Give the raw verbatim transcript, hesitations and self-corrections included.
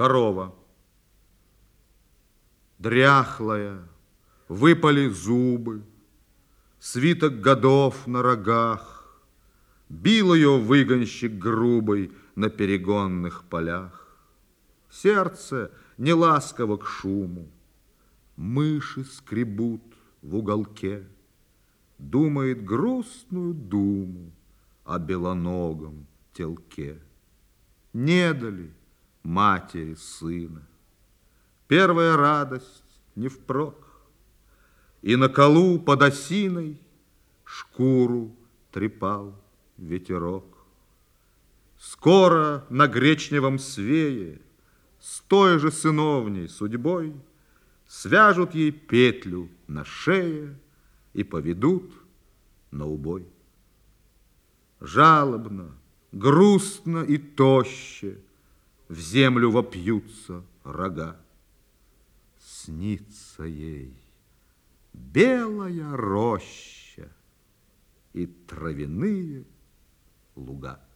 Корова. Дряхлая, выпали зубы, свиток годов на рогах, бил ее выгонщик грубый на перегонных полях. Сердце не ласково к шуму, мыши скребут в уголке, думает грустную думу о белоногом телке. Не дали матери сына, первая радость не впрок, и на колу под осиной шкуру трепал ветерок. Скоро на гречневом свее с той же сыновней судьбой свяжут ей петлю на шее и поведут на убой. Жалобно, грустно и тоще в землю вопьются рога. Снится ей белая роща и травяные луга.